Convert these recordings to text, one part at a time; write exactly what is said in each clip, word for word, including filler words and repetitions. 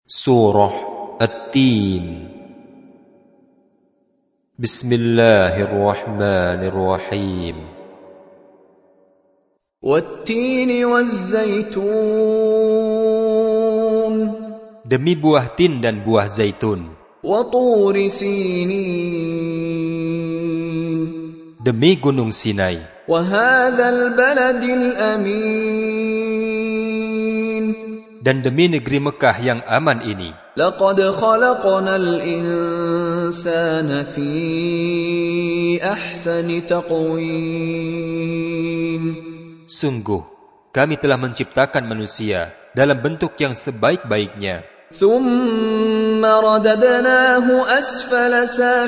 Surah At-Tin. Bismillahirrahmanirrahim. Wat-tini waz-zaitun. Demi buah tin dan buah zaitun. Wa turi sinin. Demi gunung Sinai. Wa hadzal baladil amin. Dan demi negeri Mekah yang aman ini. Laqad khalaqnal insana fi ahsani taqwim. Sungguh, kami telah menciptakan manusia dalam bentuk yang sebaik-baiknya. Thumma radadnahu asfala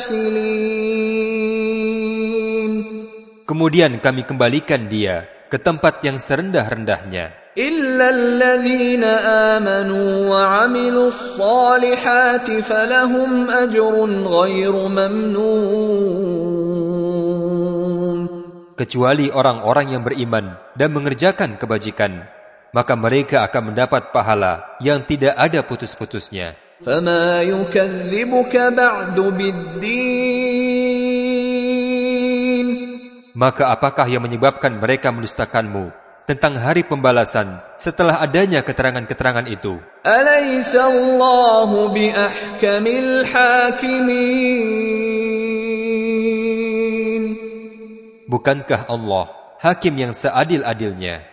safilin. Kemudian kami kembalikan dia ke tempat yang serendah-rendahnya. إلا الذين آمنوا وعملوا الصالحات فلهم أجر غير ممنون. Kecuali orang-orang yang beriman dan mengerjakan kebajikan, maka mereka akan mendapat pahala yang tidak ada putus-putusnya. فما يكذبك بعد بالدين. Maka apakah yang menyebabkan mereka mendustakanmu tentang hari pembalasan setelah adanya keterangan-keterangan itu? Alaysa Allahu bi ahkamil hakimin. Bukankah Allah hakim yang seadil-adilnya?